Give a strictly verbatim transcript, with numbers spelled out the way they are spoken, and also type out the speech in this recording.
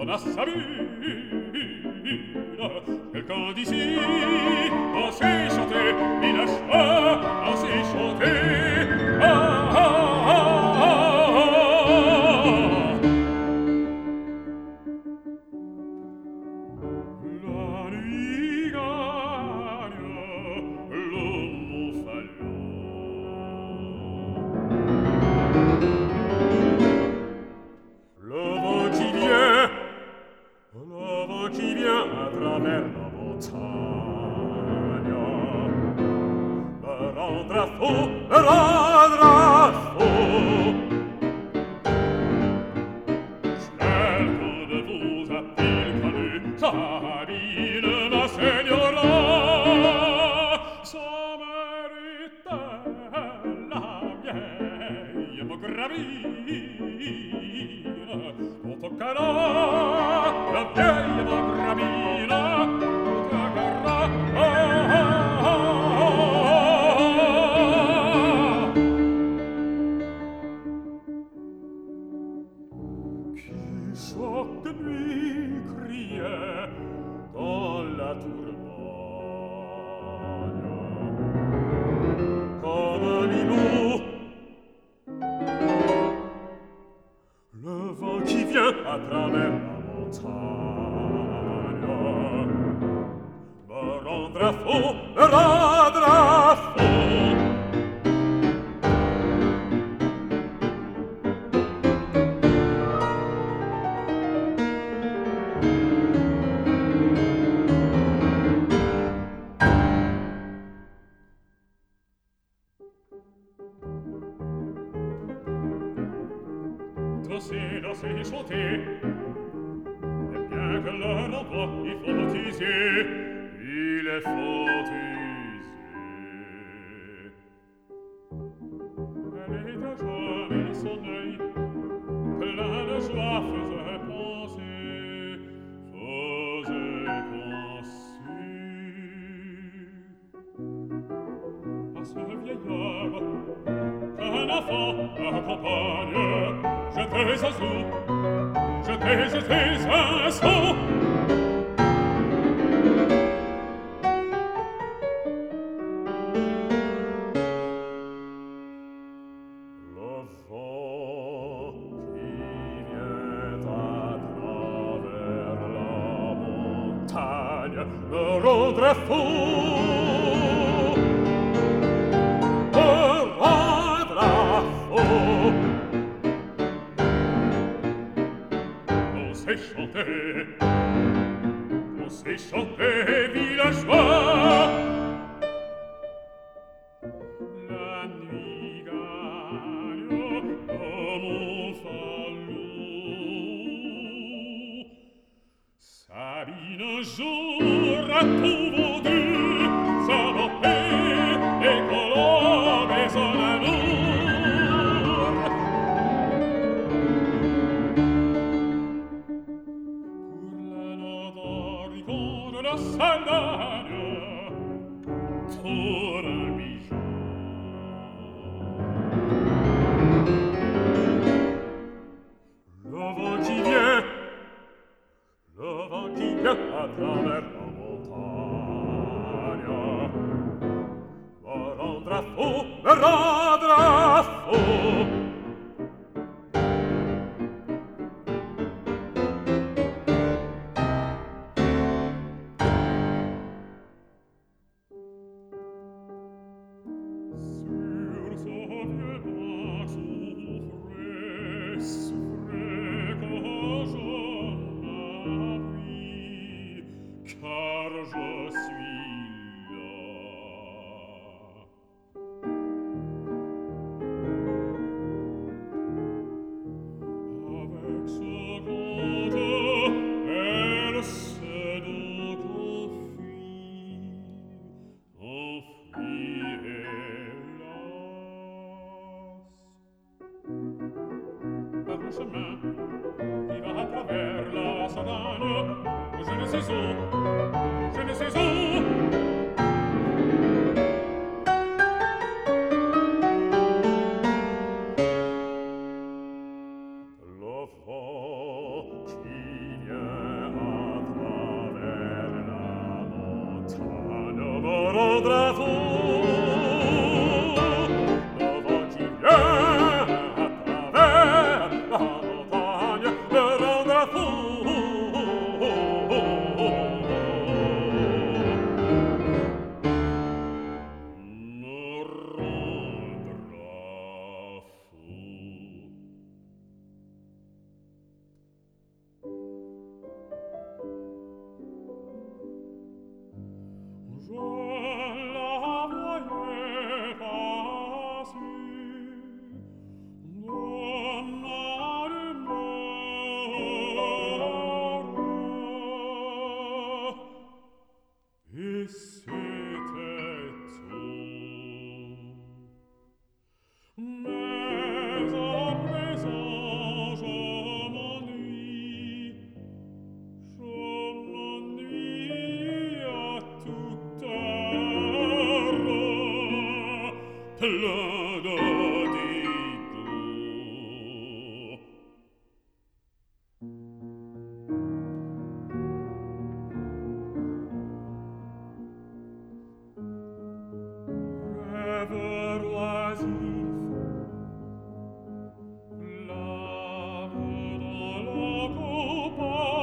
donne à sa mine. Quelqu'un d'ici a sait chanter, villageois a sait chanter. Ah, ah, ah, ah, ah. La nuit gagne le Montfalon. Le vent qui vient, le vent qui vient à travers la montagne me rendra fou, me rendra fou. Certes de vous a-t-il connu, Sabine, ma señora, ça mérite la vieille me gravine. On toccera la vieille me gravine, on toccera, ah, ah, ah, ah. Qui chaque nuit criait dans la tourmente comme un hibou. Le vent qui vient à travers la montagne me rendra fou, me rendra fou. Danser, danser, chanter, et bien que l'heure envoie, il faut user, il faut user. Elle est à joie, mais son œil, plein de joie, faisait penser, faisait penser à ce vieillard qu'un enfant accompagne. J'étais un sou, j'étais, j'étais un sou. Le vent qui vient à travers la montagne me rendrait fou, me rendra fou. On sait chanter, on sait chanter, villageois. La nuit gagne le Montfalon. Sabine un jour a tout vendu, salopé et colombe et son amour. Pour la Saldagne, pour un bijou. Le vent qui vient, le vent qui vient à travers la montagne me rendra fou, me rendra fou. Chemin qui va à travers la savane, je ne sais où, je ne sais où. Le vent qui vient copa